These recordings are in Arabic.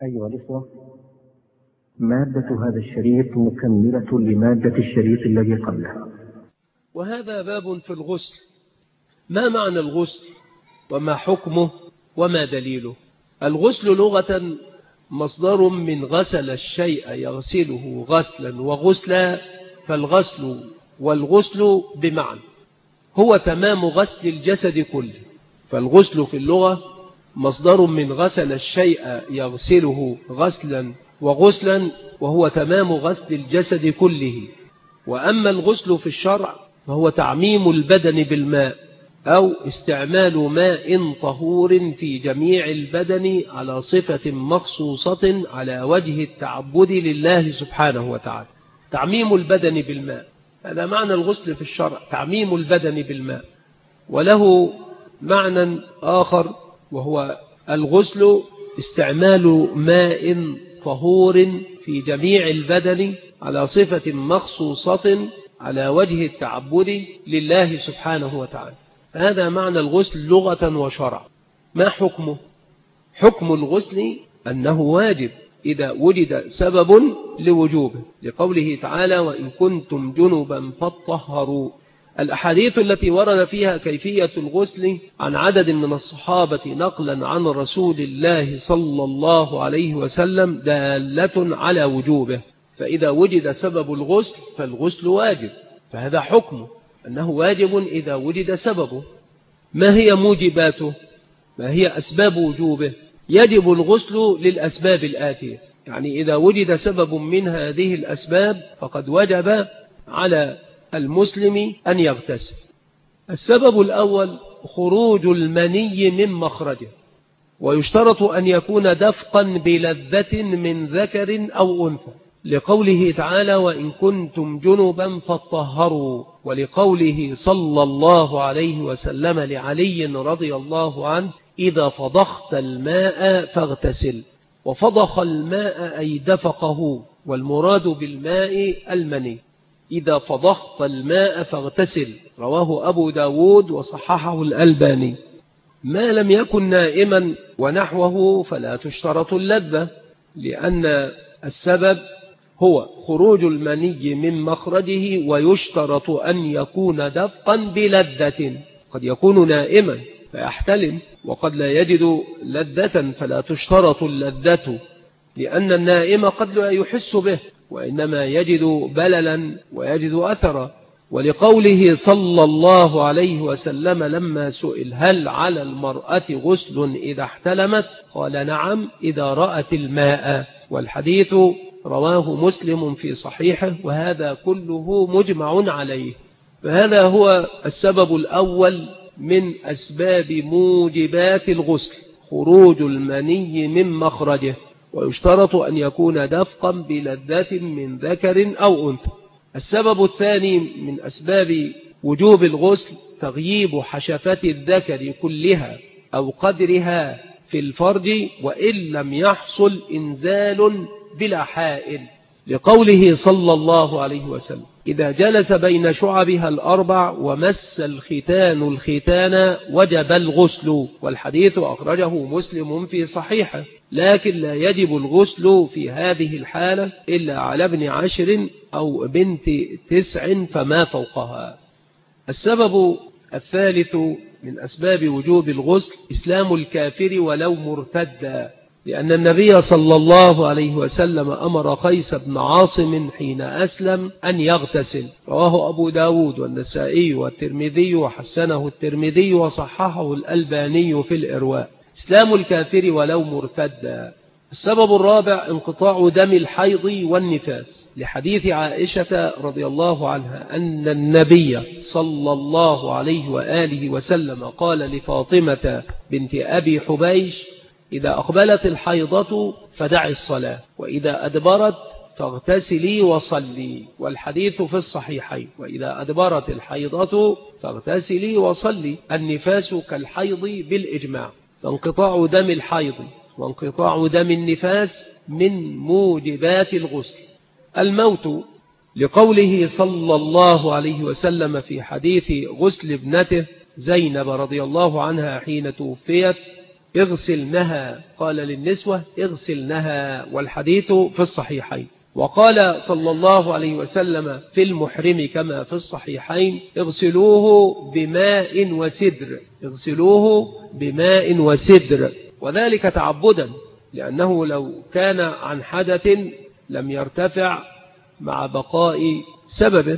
أيها الإخوة، مادة هذا الشريط مكملة لمادة الشريط الذي قبله. وهذا باب في الغسل. ما معنى الغسل وما حكمه وما دليله؟ الغسل لغة مصدر من غسل الشيء يغسله غسلا وغسلا، فالغسل والغسل بمعنى هو تمام غسل الجسد كله. فالغسل في اللغة مصدر من غسل الشيء يغسله غسلا وغسلا، وهو تمام غسل الجسد كله. وأما الغسل في الشرع فهو تعميم البدن بالماء أو استعمال ماء طهور في جميع البدن على صفة مخصوصة على وجه التعبد لله سبحانه وتعالى. تعميم البدن بالماء، هذا معنى الغسل في الشرع، تعميم البدن بالماء. وله معنى آخر وهو الغسل استعمال ماء طهور في جميع البدن على صفة مخصوصة على وجه التعبد لله سبحانه وتعالى. هذا معنى الغسل لغة وشرع. ما حكمه؟ حكم الغسل أنه واجب إذا وجد سبب لوجوبه، لقوله تعالى: وإن كنتم جنبا فاطهروا. الأحاديث التي ورد فيها كيفية الغسل عن عدد من الصحابة نقلا عن رسول الله صلى الله عليه وسلم دالة على وجوبه. فإذا وجد سبب الغسل فالغسل واجب، فهذا حكمه أنه واجب إذا وجد سببه. ما هي موجباته؟ ما هي أسباب وجوبه؟ يجب الغسل للأسباب الآتية، يعني إذا وجد سبب من هذه الأسباب فقد وجب على المسلم أن يغتسل. السبب الأول خروج المني من مخرجه، ويشترط أن يكون دفقا بلذة من ذكر أو أنثى، لقوله تعالى: وإن كنتم جنبا فاطهروا، ولقوله صلى الله عليه وسلم لعلي رضي الله عنه: إذا فضخت الماء فاغتسل. وفضخ الماء أي دفقه، والمراد بالماء المني. إذا فضخت الماء فاغتسل، رواه أبو داود وصححه الألباني. ما لم يكن نائما ونحوه فلا تشترط اللذة، لأن السبب هو خروج المني من مخرجه، ويشترط أن يكون دفقا بلذة. قد يكون نائما فيحتلم وقد لا يجد لذة، فلا تشترط اللذة، لأن النائم قد لا يحس به وإنما يجد بللا ويجد أثرا. ولقوله صلى الله عليه وسلم لما سئل: هل على المرأة غسل إذا احتلمت؟ قال: نعم إذا رأت الماء. والحديث رواه مسلم في صحيحه، وهذا كله مجمع عليه. فهذا هو السبب الأول من أسباب موجبات الغسل، خروج المني من مخرجه، ويشترط أن يكون دفقا بلذة من ذكر أو أنثى. السبب الثاني من أسباب وجوب الغسل تغييب حشفة الذكر كلها أو قدرها في الفرج، وإن لم يحصل إنزال بلا حائل، لقوله صلى الله عليه وسلم: إذا جلس بين شعبها الأربع ومس الختان الختان وجب الغسل. والحديث أخرجه مسلم في صحيحه. لكن لا يجب الغسل في هذه الحالة إلا على ابن 10 أو بنت 9 فما فوقها. السبب الثالث من أسباب وجوب الغسل إسلام الكافر ولو مرتدا، لأن النبي صلى الله عليه وسلم أمر قيس بن عاصم حين أسلم أن يغتسل، رواه أبو داود والنسائي والترمذي وحسنه الترمذي وصححه الألباني في الإرواء. إسلام الكافر ولو مرتدا. السبب الرابع انقطاع دم الحيض والنفاس، لحديث عائشة رضي الله عنها أن النبي صلى الله عليه وآله وسلم قال لفاطمة بنت أبي حبيش: إذا أقبلت الحيضة فدعي الصلاة، وإذا أدبرت فاغتسلي وصلي. والحديث في الصحيحين: وإذا أدبرت الحيضة فاغتسلي وصلي. النفاس كالحيض بالإجماع، فانقطاع دم الحيض وانقطاع دم النفاس من موجبات الغسل. الموت، لقوله صلى الله عليه وسلم في حديث غسل ابنته زينب رضي الله عنها حين توفيت: اغسلنها، قال للنسوة اغسلنها، والحديث في الصحيحين. وقال صلى الله عليه وسلم في المحرم كما في الصحيحين اغسلوه بماء وسدر، اغسلوه بماء وسدر، وذلك تعبدا، لأنه لو كان عن حدث لم يرتفع مع بقاء سببه،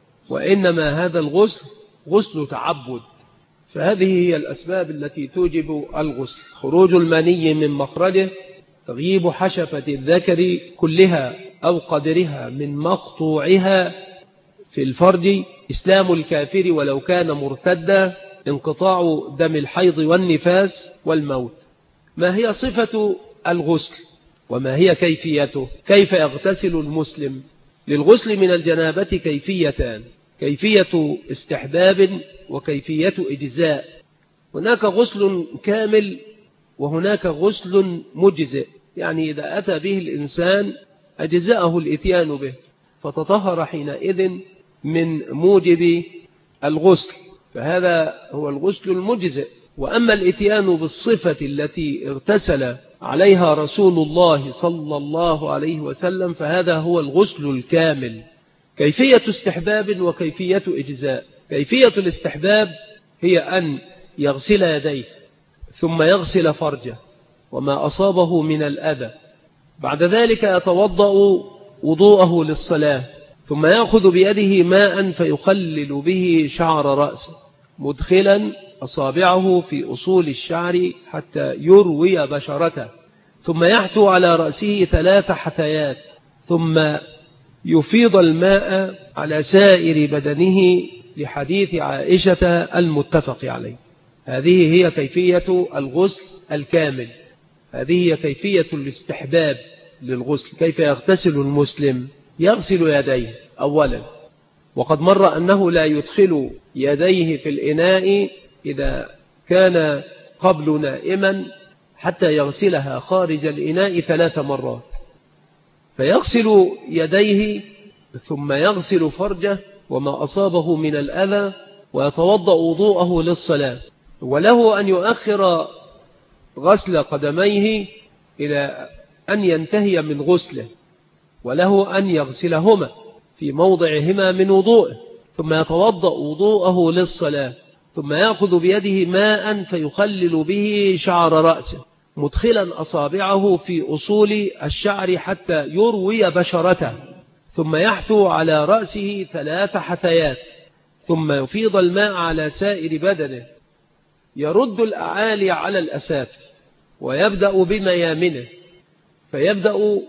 وإنما هذا الغسل غسل تعبد. فهذه هي الأسباب التي توجب الغسل: خروج المني من مخرجه، تغييب حشفة الذكر كلها أو قدرها من مقطوعها في الفرج، إسلام الكافر ولو كان مرتدا، انقطاع دم الحيض والنفاس، والموت. ما هي صفة الغسل وما هي كيفيته؟ كيف يغتسل المسلم؟ للغسل من الجنابة كيفيتان: كيفية استحباب وكيفية إجزاء. هناك غسل كامل وهناك غسل مجزئ، يعني إذا أتى به الإنسان أجزاءه الإتيان به، فتطهر حينئذ من موجب الغسل، فهذا هو الغسل المجزئ. وأما الإتيان بالصفة التي اغتسل عليها رسول الله صلى الله عليه وسلم فهذا هو الغسل الكامل. كيفية استحباب وكيفية إجزاء: كيفية الاستحباب هي أن يغسل يديه ثم يغسل فرجه وما أصابه من الأذى، بعد ذلك يتوضأ وضوءه للصلاة، ثم يأخذ بيده ماء فيخلل به شعر رأسه مدخلا أصابعه في أصول الشعر حتى يروي بشرته، ثم يحثو على رأسه 3 حثيات، ثم يفيض الماء على سائر بدنه لحديث عائشة المتفق عليه. هذه هي كيفية الغسل الكامل، هذه هي كيفية الاستحباب للغسل. كيف يغتسل المسلم؟ يغسل يديه أولا، وقد مر أنه لا يدخل يديه في الإناء إذا كان قبل نائما حتى يغسلها خارج الإناء 3 مرات، فيغسل يديه ثم يغسل فرجه وما أصابه من الأذى ويتوضأ وضوءه للصلاة، وله أن يؤخر غسل قدميه إلى أن ينتهي من غسله، وله أن يغسلهما في موضعهما من وضوءه، ثم يتوضأ وضوءه للصلاة، ثم يأخذ بيده ماء فيخلل به شعر رأسه مدخلا أصابعه في أصول الشعر حتى يروي بشرته، ثم يحثو على رأسه 3 حثيات، ثم يفيض الماء على سائر بدنه، يرد الأعالي على الأسافل ويبدأ بميامنه، فيبدأ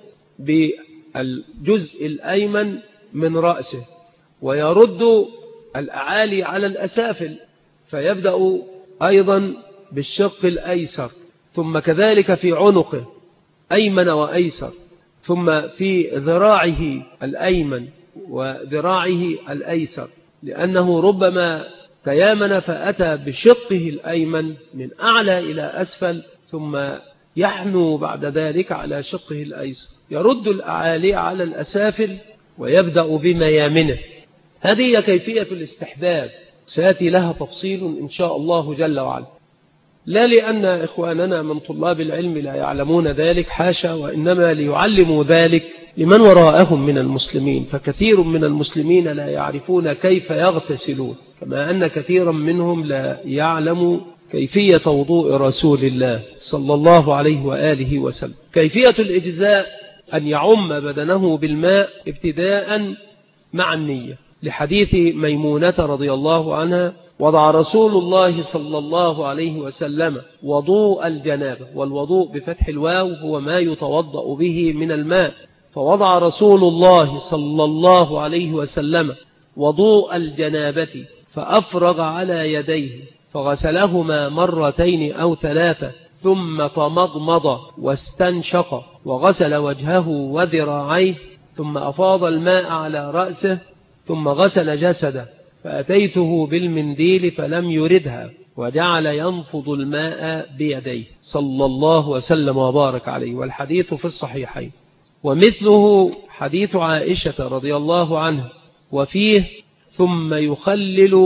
بالجزء الأيمن من رأسه ويرد الأعالي على الأسافل، فيبدأ أيضا بالشق الأيسر، ثم كذلك في عنقه أيمن وأيسر، ثم في ذراعه الأيمن وذراعه الأيسر، لأنه ربما تيامن فأتى بشقه الأيمن من أعلى إلى أسفل، ثم يحنو بعد ذلك على شقه الأيسر، يرد الأعالي على الأسافل ويبدأ بميامنه. هذه هي كيفية الاستحباب، سيأتي لها تفصيل إن شاء الله جل وعلا، لا لأن إخواننا من طلاب العلم لا يعلمون ذلك، حاشا، وإنما ليعلموا ذلك لمن وراءهم من المسلمين، فكثير من المسلمين لا يعرفون كيف يغتسلون، كما أن كثيرا منهم لا يعلم كيفية وضوء رسول الله صلى الله عليه وآله وسلم. كيفية الإجزاء أن يعم بدنه بالماء ابتداء مع النية، لحديث ميمونة رضي الله عنها: وضع رسول الله صلى الله عليه وسلم وضوء الجنابة، والوضوء بفتح الواو هو ما يتوضأ به من الماء، فوضع رسول الله صلى الله عليه وسلم وضوء الجنابة فأفرغ على يديه فغسلهما 2 أو 3، ثم تمضمض واستنشق وغسل وجهه وذراعيه، ثم أفاض الماء على رأسه، ثم غسل جسده، فأتيته بالمنديل فلم يردها، وجعل ينفض الماء بيديه صلى الله وسلم وبارك عليه، والحديث في الصحيحين. ومثله حديث عائشة رضي الله عنها، وفيه: ثم يخلل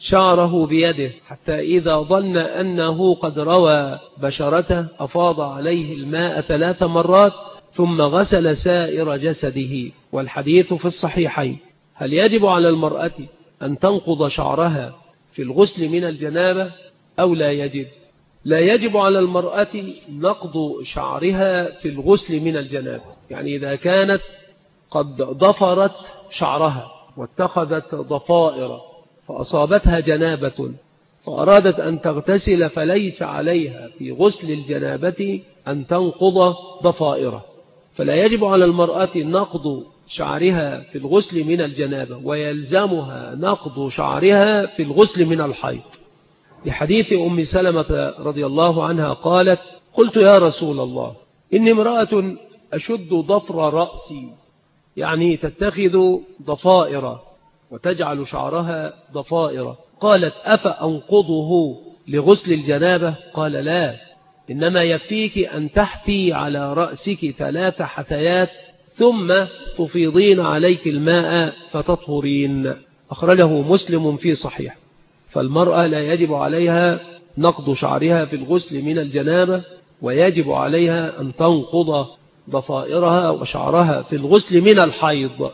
شعره بيده حتى إذا ظن أنه قد روى بشرته أفاض عليه الماء 3 مرات ثم غسل سائر جسده. والحديث في الصحيحين. هل يجب على المرأة أن تنقض شعرها في الغسل من الجنابة أو لا يجب؟ لا يجب على المرأة نقض شعرها في الغسل من الجنابة. يعني إذا كانت قد ضفرت شعرها واتخذت ضفائر فأصابتها جنابة فأرادت أن تغتسل فليس عليها في غسل الجنابة أن تنقض ضفائره، فلا يجب على المرأة نقض شعرها في الغسل من الجنابة، ويلزمها نقض شعرها في الغسل من الحيض. لحديث أم سلمة رضي الله عنها قالت: قلت يا رسول الله إني امرأة أشد ضفر رأسي، يعني تتخذ ضفائر وتجعل شعرها ضفائر. قالت: أفأنقضه لغسل الجنابة؟ قال: لا، إنما يكفيك أن تحثي على رأسك 3 حثيات ثم تفيضين عليك الماء فتطهرين. أخرجه مسلم في صحيح. فالمرأة لا يجب عليها نقض شعرها في الغسل من الجنابة، ويجب عليها أن تنقض ضفائرها وشعرها في الغسل من الحيض.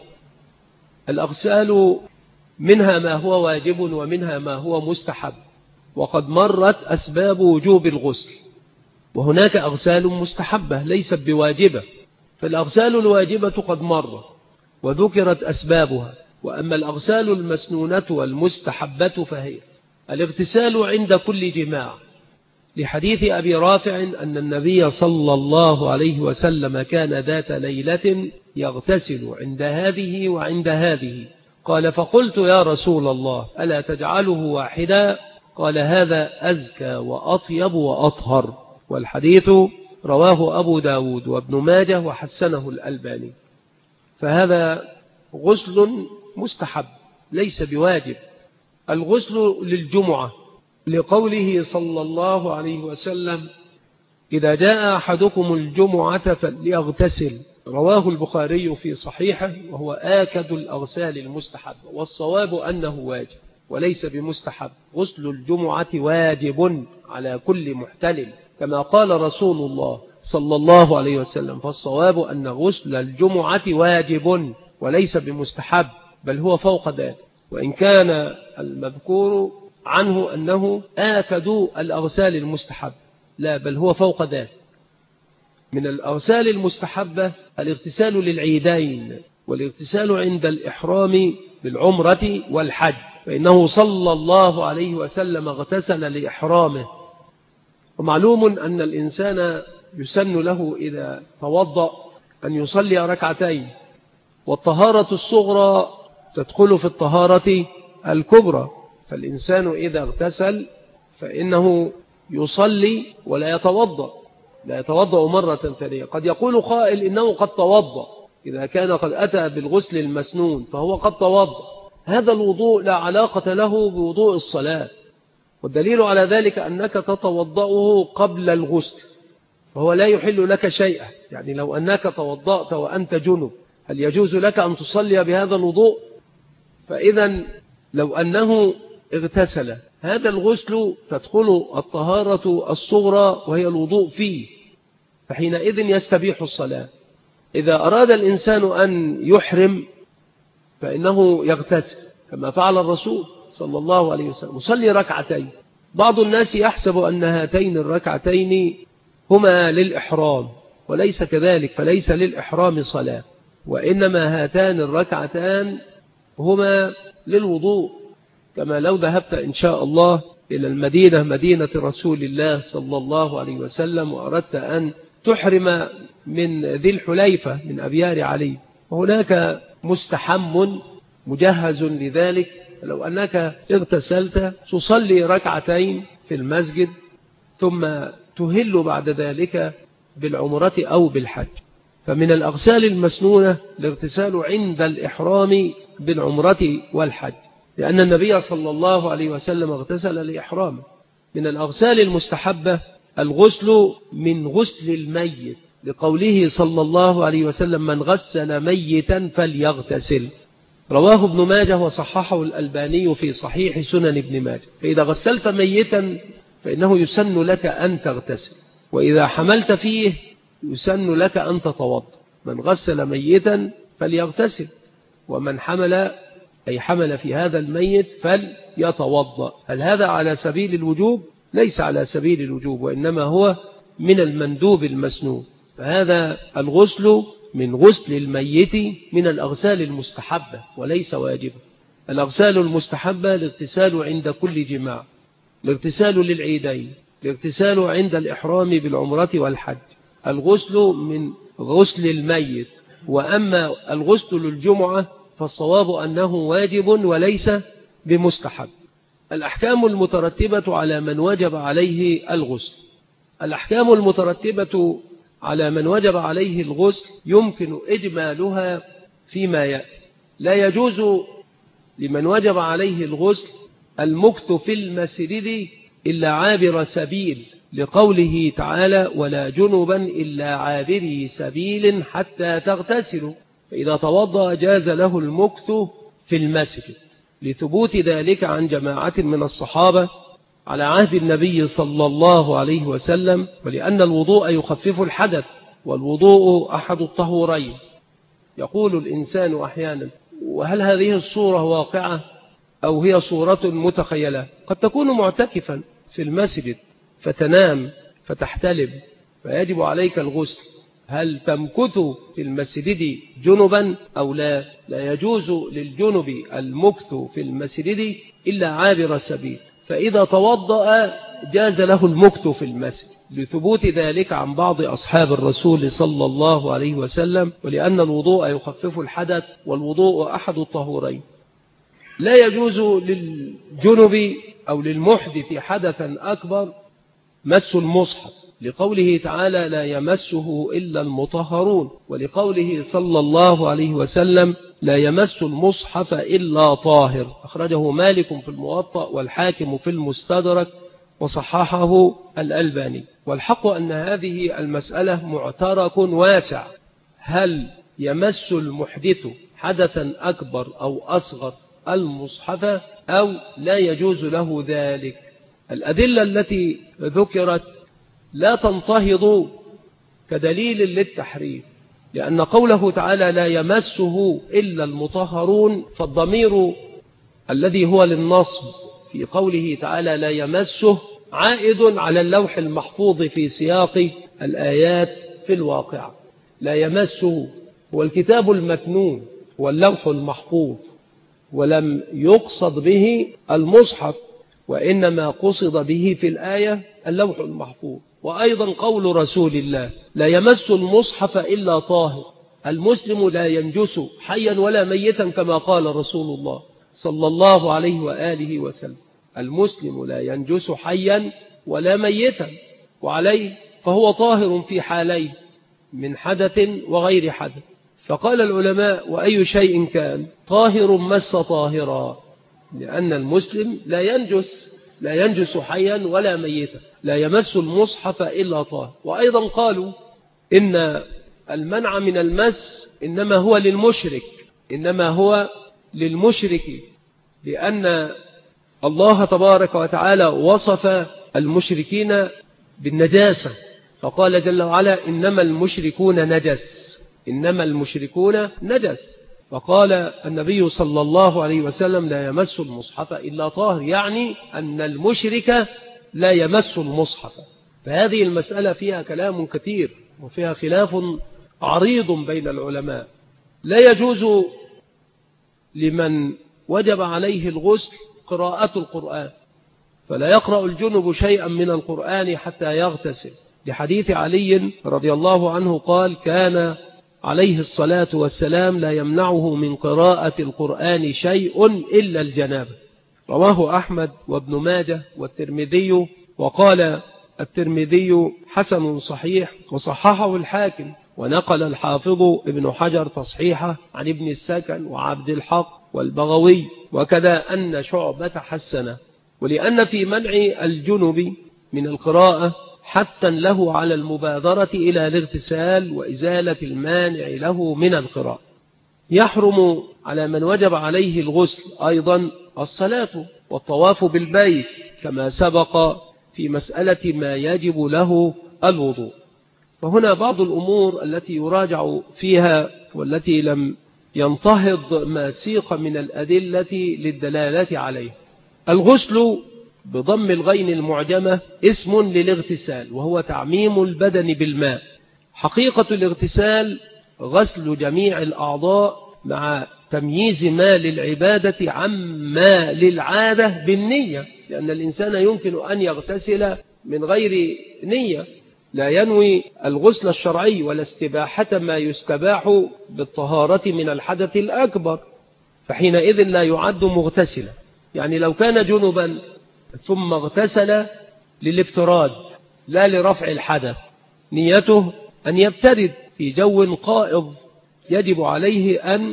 الأغسال منها ما هو واجب ومنها ما هو مستحب، وقد مرت أسباب وجوب الغسل، وهناك أغسال مستحبة ليست بواجبة. فالأغسال الواجبة قد مرت وذكرت أسبابها، وأما الأغسال المسنونة والمستحبة فهي الاغتسال عند كل جماع، لحديث أبي رافع أن النبي صلى الله عليه وسلم كان ذات ليلة يغتسل عند هذه وعند هذه. قال: فقلت يا رسول الله ألا تجعله واحدا؟ قال: هذا أزكى وأطيب وأطهر. والحديث رواه أبو داود وابن ماجه وحسنه الألباني. فهذا غسل مستحب ليس بواجب. الغسل للجمعة لقوله صلى الله عليه وسلم: إذا جاء أحدكم الجمعة فليغتسل. رواه البخاري في صحيحه، وهو آكد الأغسال المستحب، والصواب أنه واجب وليس بمستحب. غسل الجمعة واجب على كل محتلم كما قال رسول الله صلى الله عليه وسلم، فالصواب أن غسل الجمعة واجب وليس بمستحب، بل هو فوق ذلك. وإن كان المذكور عنه أنه آكد الأغسال المستحب، لا، بل هو فوق ذلك. من الأغسال المستحبة الاغتسال للعيدين، والاغتسال عند الإحرام بالعمرة والحج، فإنه صلى الله عليه وسلم اغتسل لإحرامه. ومعلوم أن الإنسان يسن له إذا توضأ أن يصلي 2 ركعتين، والطهارة الصغرى تدخل في الطهارة الكبرى. فالإنسان إذا اغتسل فإنه يصلي ولا يتوضأ، لا يتوضأ مرة ثانية. قد يقول قائل إنه قد توضأ، إذا كان قد أتى بالغسل المسنون فهو قد توضأ. هذا الوضوء لا علاقة له بوضوء الصلاة، والدليل على ذلك أنك تتوضأه قبل الغسل، فهو لا يحل لك شيئا. يعني لو أنك توضأت وأنت جنب، هل يجوز لك أن تصلي بهذا الوضوء؟ فإذا لو أنه اغتسل، هذا الغسل تدخل الطهارة الصغرى وهي الوضوء فيه، فحينئذ يستبيح الصلاة. إذا أراد الإنسان أن يحرم فإنه يغتسل كما فعل الرسول صلى الله عليه وسلم، يصلي 2 ركعتين. بعض الناس يحسب أن هاتين 2 ركعتين هما للإحرام، وليس كذلك، فليس للإحرام صلاة، وإنما هاتان 2 ركعتان هما للوضوء. كما لو ذهبت إن شاء الله إلى المدينة، مدينة رسول الله صلى الله عليه وسلم، وأردت أن تحرم من ذي الحليفة من أبيار علي، وهناك مستحم مجهز لذلك، لو أنك اغتسلت تصلي 2 ركعتين في المسجد ثم تهل بعد ذلك بالعمرة أو بالحج. فمن الأغسال المسنونة الاغتسال عند الإحرام بالعمرة والحج، لأن النبي صلى الله عليه وسلم اغتسل لإحرامه. من الأغسال المستحبة الغسل من غسل الميت، لقوله صلى الله عليه وسلم: من غسل ميتا فليغتسل. رواه ابن ماجه وصححه الألباني في صحيح سنن ابن ماجه. فإذا غسلت ميتا فإنه يسن لك أن تغتسل، وإذا حملت فيه يسن لك أن تتوضأ. من غسل ميتا فليغتسل، ومن حمل أي حمل في هذا الميت فليتوضأ. هل هذا على سبيل الوجوب؟ ليس على سبيل الوجوب، وإنما هو من المندوب المسنون. فهذا الغسل من غسل الميت من الأغسال المستحبة وليس واجبة. الأغسال المستحبة الاغتسال عند كل جماع، الاغتسال للعيدين، الاغتسال عند الإحرام بالعمرة والحج. الغسل من غسل الميت. وأما الغسل للجمعة فالصواب أنه واجب وليس بمستحب. الأحكام المترتبة على من وجب عليه الغسل. الأحكام المترتبة على من وجب عليه الغسل يمكن إجمالها فيما يأتي. لا يجوز لمن وجب عليه الغسل المكث في المسجد إلا عابر سبيل، لقوله تعالى: ولا جنبا إلا عابري سبيل حتى تغتسلوا. فإذا توضأ جاز له المكث في المسجد، لثبوت ذلك عن جماعة من الصحابة على عهد النبي صلى الله عليه وسلم، ولأن الوضوء يخفف الحدث، والوضوء أحد الطهورين. يقول الإنسان أحيانا: وهل هذه الصورة واقعة أو هي صورة متخيلة؟ قد تكون معتكفا في المسجد فتنام فتحتلم فيجب عليك الغسل. هل تمكث في المسجد جنبا أو لا؟ لا يجوز للجنب المكث في المسجد إلا عابر سبيل. فإذا توضأ جاز له المكث في المسجد، لثبوت ذلك عن بعض أصحاب الرسول صلى الله عليه وسلم، ولأن الوضوء يخفف الحدث، والوضوء أحد الطهورين. لا يجوز للجنب أو للمحدث حدثا أكبر مس المصحف، لقوله تعالى: لا يمسه إلا المطهرون، ولقوله صلى الله عليه وسلم: لا يمس المصحف إلا طاهر. أخرجه مالك في الموطأ والحاكم في المستدرك وصححه الألباني. والحق أن هذه المسألة معترك واسع. هل يمس المحدث حدثا أكبر أو أصغر المصحف أو لا يجوز له ذلك؟ الأدلة التي ذكرت لا تنتهض كدليل للتحريم، لأن قوله تعالى: لا يمسه إلا المطهرون، فالضمير الذي هو للنصب في قوله تعالى لا يمسه عائد على اللوح المحفوظ في سياق الآيات في الواقع. لا يمسه هو الكتاب المكنون واللوح المحفوظ، ولم يقصد به المصحف، وإنما قصد به في الآية اللوح المحفوظ. وأيضا قول رسول الله: لا يمس المصحف إلا طاهر. المسلم لا ينجس حيا ولا ميتا، كما قال رسول الله صلى الله عليه وآله وسلم. المسلم لا ينجس حيا ولا ميتا، وعليه فهو طاهر في حالين، من حدث وغير حدث. فقال العلماء: وأي شيء كان طاهر مس طاهرا، لأن المسلم لا ينجس حيا ولا ميتا. لا يمس المصحف إلا طاهر. وأيضا قالوا إن المنع من المس إنما هو للمشرك، لأن الله تبارك وتعالى وصف المشركين بالنجاسة، فقال جل وعلا: إنما المشركون نجس. فقال النبي صلى الله عليه وسلم: لا يمس المصحف إلا طاهر، يعني أن المشرك لا يمس المصحف. فهذه المسألة فيها كلام كثير وفيها خلاف عريض بين العلماء. لا يجوز لمن وجب عليه الغسل قراءة القرآن، فلا يقرأ الجنب شيئا من القرآن حتى يغتسل، لحديث علي رضي الله عنه قال: كان عليه الصلاة والسلام لا يمنعه من قراءة القرآن شيء إلا الجنابة. رواه أحمد وابن ماجه والترمذي، وقال الترمذي: حسن صحيح، وصححه الحاكم، ونقل الحافظ ابن حجر تصحيحه عن ابن السكن وعبد الحق والبغوي، وكذا أن شعبة حسنه. ولأن في منع الجنب من القراءة حثا له على المبادرة إلى الاغتسال وإزالة المانع له من القراءة. يحرم على من وجب عليه الغسل أيضا الصلاة والطواف بالبيت كما سبق في مسألة ما يجب له الوضوء. فهنا بعض الأمور التي يراجع فيها والتي لم ينتهض ما سيق من الأدلة للدلالة عليه. الغسل بضم الغين المعجمة اسم للاغتسال، وهو تعميم البدن بالماء. حقيقة الاغتسال غسل جميع الأعضاء مع تمييز ما للعبادة عما للعادة بالنية، لأن الإنسان يمكن أن يغتسل من غير نية، لا ينوي الغسل الشرعي ولا استباحة ما يستباح بالطهارة من الحدث الأكبر، فحينئذ لا يعد مغتسلا. يعني لو كان جنبا ثم اغتسل للافتراض لا لرفع الحدث، نيته أن يبترد في جو قائض، يجب عليه أن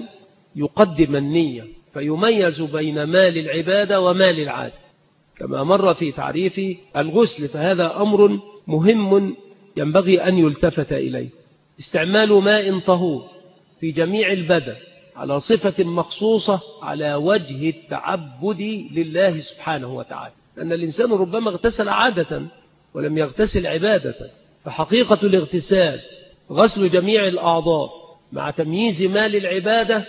يقدم النية فيميز بين ما للعبادة وما للعادة كما مر في تعريف الغسل. فهذا أمر مهم ينبغي أن يلتفت إليه. استعمال ماء طهور في جميع البدن على صفة مخصوصة على وجه التعبد لله سبحانه وتعالى، أن الإنسان ربما اغتسل عادة ولم يغتسل عبادة. فحقيقة الاغتسال غسل جميع الأعضاء مع تمييز ما للعبادة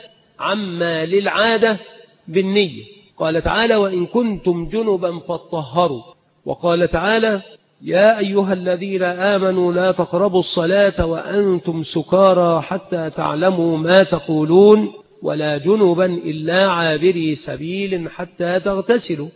عما للعادة بالنية. قال تعالى: وإن كنتم جنبا فاطهروا. وقال تعالى: يا أيها الذين آمنوا لا تقربوا الصلاة وأنتم سكارى حتى تعلموا ما تقولون ولا جنبا إلا عابري سبيل حتى تغتسلوا.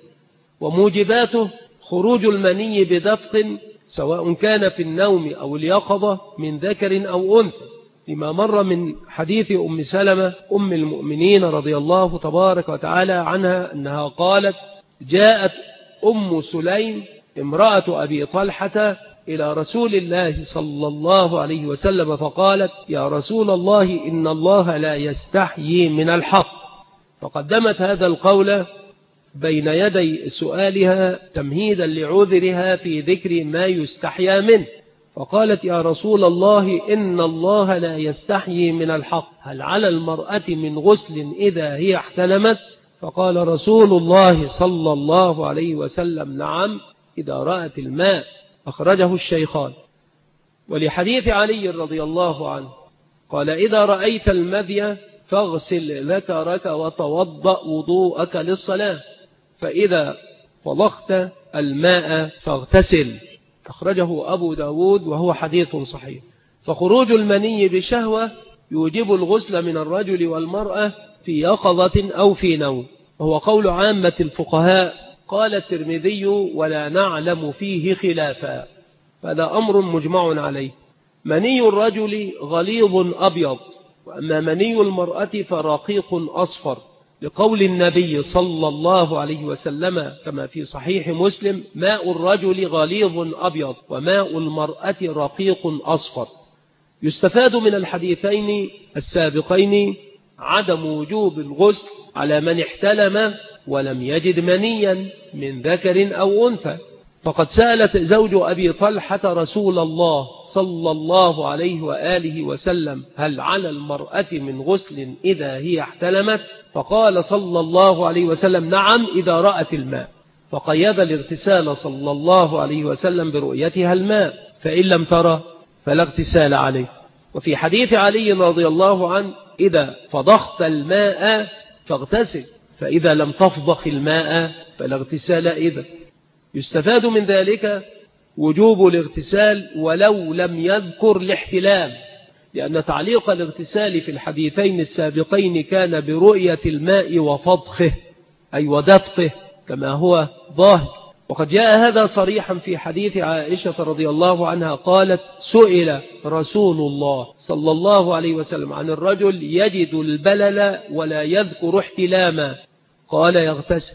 وموجباته خروج المني بدفق سواء كان في النوم أو اليقظة من ذكر أو أنثى، لما مر من حديث أم سلمة أم المؤمنين رضي الله تبارك وتعالى عنها أنها قالت: جاءت أم سليم امرأة أبي طلحة إلى رسول الله صلى الله عليه وسلم فقالت: يا رسول الله إن الله لا يستحيي من الحق. فقدمت هذا القول بين يدي سؤالها تمهيدا لعذرها في ذكر ما يستحيا منه، فقالت: يا رسول الله إن الله لا يستحيي من الحق، هل على المرأة من غسل إذا هي احتلمت؟ فقال رسول الله صلى الله عليه وسلم: نعم إذا رأت الماء. أخرجه الشيخان. ولحديث علي رضي الله عنه قال: إذا رأيت المذي فاغسل ذكرك وتوضأ وضوءك للصلاة، فإذا طلقت الماء فاغتسل. أخرجه أبو داود وهو حديث صحيح. فخروج المني بشهوة يوجب الغسل من الرجل والمرأة في يقظة أو في نوم، وهو قول عامة الفقهاء. قال الترمذي: ولا نعلم فيه خلافا. هذا أمر مجمع عليه. مني الرجل غليظ أبيض، وأما مني المرأة فرقيق أصفر، لقول النبي صلى الله عليه وسلم كما في صحيح مسلم: ماء الرجل غليظ أبيض وماء المرأة رقيق أصفر. يستفاد من الحديثين السابقين عدم وجوب الغسل على من احتلم ولم يجد منيا من ذكر أو أنثى. فقد سألت زوج أبي طلحة رسول الله صلى الله عليه وآله وسلم: هل على المرأة من غسل إذا هي احتلمت؟ فقال صلى الله عليه وسلم: نعم إذا رأت الماء. فقيد الاغتسال صلى الله عليه وسلم برؤيتها الماء، فإن لم ترى فلا اغتسال عليه. وفي حديث علي رضي الله عنه: إذا فضخت الماء فاغتسل، فإذا لم تفضخ الماء فلا اغتسال إذا. يستفاد من ذلك وجوب الاغتسال ولو لم يذكر الاحتلام، لأن تعليق الاغتسال في الحديثين السابقين كان برؤية الماء وفضخه أي ودفقه كما هو ظاهر. وقد جاء هذا صريحا في حديث عائشة رضي الله عنها قالت: سئل رسول الله صلى الله عليه وسلم عن الرجل يجد البلل ولا يذكر احتلاما، قال: يغتسل.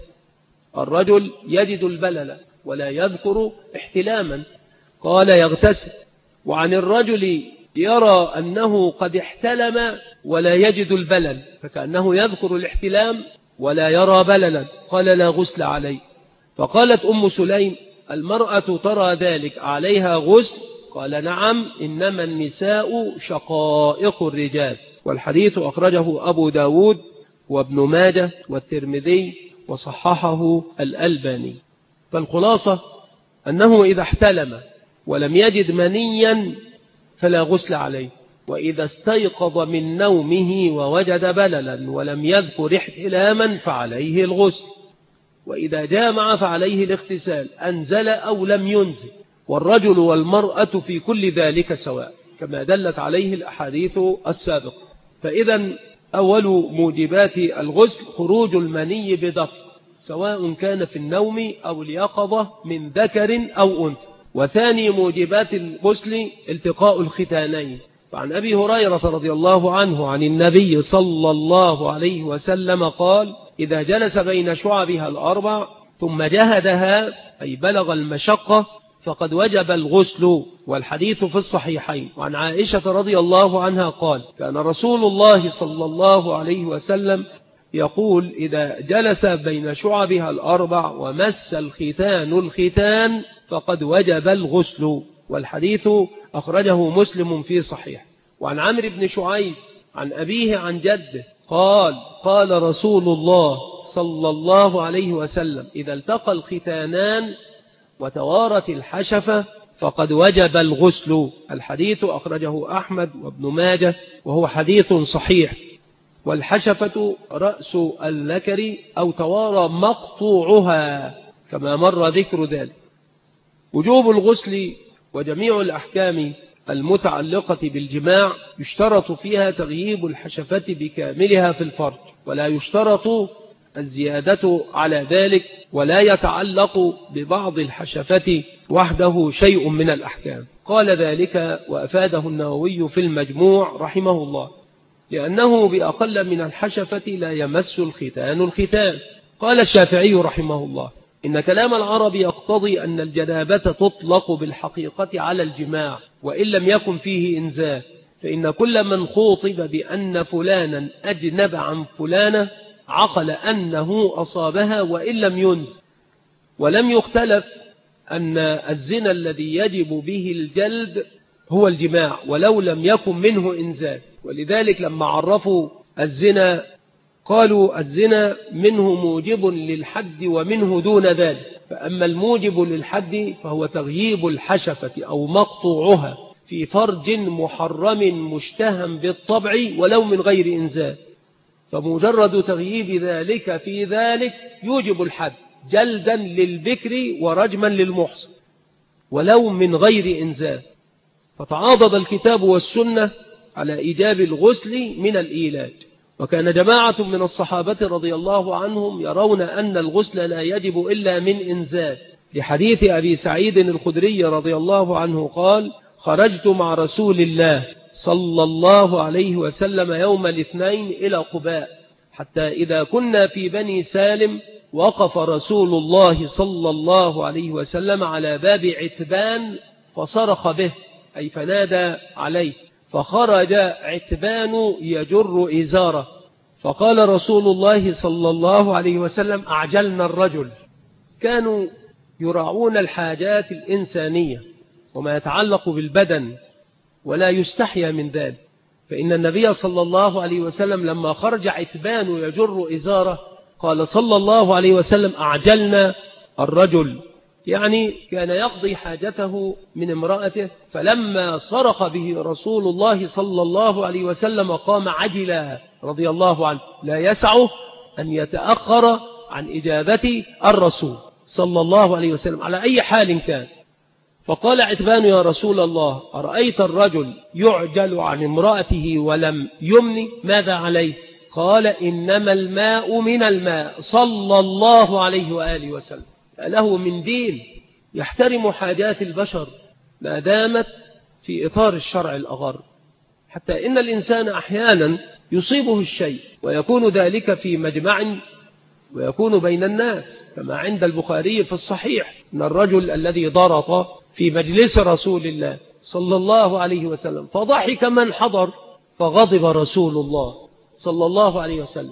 الرجل يجد البلل ولا يذكر احتلاما، قال: يغتسل. وعن الرجل يرى أنه قد احتلم ولا يجد البلل، فكأنه يذكر الاحتلام ولا يرى بللا، قال: لا غسل عليه. فقالت أم سليم: المرأة ترى ذلك عليها غسل؟ قال: نعم، إنما النساء شقائق الرجال. والحديث أخرجه أبو داود وابن ماجه والترمذي وصححه الألباني. فالخلاصة أنه إذا احتلم ولم يجد منيا فلا غسل عليه، وإذا استيقظ من نومه ووجد بللا ولم يذكر احتلاما فعليه الغسل، وإذا جامع فعليه الاغتسال أنزل أو لم ينزل، والرجل والمرأة في كل ذلك سواء كما دلت عليه الأحاديث السابقة. فإذا أول موجبات الغسل خروج المني بدفق، سواء كان في النوم أو اليقظة من ذكر أو أنثى. وثاني موجبات الغسل التقاء الختانين. فعن أبي هريرة رضي الله عنه عن النبي صلى الله عليه وسلم قال: إذا جلس بين شعبها الأربع ثم جهدها أي بلغ المشقة فقد وجب الغسل، والحديث في الصحيحين. وعن عائشة رضي الله عنها قال: كان رسول الله صلى الله عليه وسلم يقول: إذا جلس بين شعبها الأربع ومس الختان الختان فقد وجب الغسل، والحديث أخرجه مسلم في صحيح. وعن عمرو بن شعيب عن أبيه عن جده قال: قال رسول الله صلى الله عليه وسلم: إذا التقى الختانان وتوارت الحشفة فقد وجب الغسل، الحديث أخرجه أحمد وابن ماجه وهو حديث صحيح. والحشفة رأس الذكر أو توارى مقطوعها كما مر ذكر ذلك. وجوب الغسل وجميع الأحكام المتعلقة بالجماع يشترط فيها تغييب الحشفة بكاملها في الفرج، ولا يشترط الزيادة على ذلك، ولا يتعلق ببعض الحشفة وحده شيء من الأحكام. قال ذلك وأفاده النووي في المجموع رحمه الله، لأنه بأقل من الحشفة لا يمس الختان الختان. قال الشافعي رحمه الله: إن كلام العرب يقتضي أن الجنابة تطلق بالحقيقة على الجماع وإن لم يكن فيه إنزال، فإن كل من خوطب بأن فلانا أجنب عن فلانة عقل أنه أصابها وإن لم ينزل. ولم يختلف أن الزنا الذي يجب به الجلد هو الجماع ولو لم يكن منه إنزال، ولذلك لما عرفوا الزنا قالوا: الزنا منه موجب للحد ومنه دون ذلك، فأما الموجب للحد فهو تغييب الحشفة أو مقطوعها في فرج محرم مشتهم بالطبع ولو من غير إنزال، فمجرد تغييب ذلك في ذلك يوجب الحد جلدا للبكر ورجما للمحصن ولو من غير إنزال. فتعاضد الكتاب والسنة على إيجاب الغسل من الإيلاج. وكان جماعة من الصحابة رضي الله عنهم يرون أن الغسل لا يجب إلا من إنزال، لحديث أبي سعيد الخدري رضي الله عنه قال: خرجت مع رسول الله صلى الله عليه وسلم يوم الاثنين إلى قباء، حتى إذا كنا في بني سالم وقف رسول الله صلى الله عليه وسلم على باب عتبان فصرخ به، أي فنادى عليه، فخرج عتبان يجر إزاره، فقال رسول الله صلى الله عليه وسلم: أعجلنا الرجل. كانوا يراعون الحاجات الإنسانية وما يتعلق بالبدن ولا يستحيا من ذلك، فإن النبي صلى الله عليه وسلم لما خرج عتبان يجر إزاره قال صلى الله عليه وسلم: أعجلنا الرجل، يعني كان يقضي حاجته من امرأته، فلما صرخ به رسول الله صلى الله عليه وسلم قام عجلا رضي الله عنه، لا يسعه أن يتأخر عن إجابة الرسول صلى الله عليه وسلم على أي حال كان. فقال عتبان: يا رسول الله، أرأيت الرجل يعجل عن امرأته ولم يمني ماذا عليه؟ قال: إنما الماء من الماء، صلى الله عليه وآله وسلم. له من دين يحترم حاجات البشر ما دامت في إطار الشرع الأغر، حتى إن الإنسان أحيانا يصيبه الشيء ويكون ذلك في مجمع ويكون بين الناس، كما عند البخاري في الصحيح أن الرجل الذي ضرط في مجلس رسول الله صلى الله عليه وسلم فضحك من حضر فغضب رسول الله صلى الله عليه وسلم.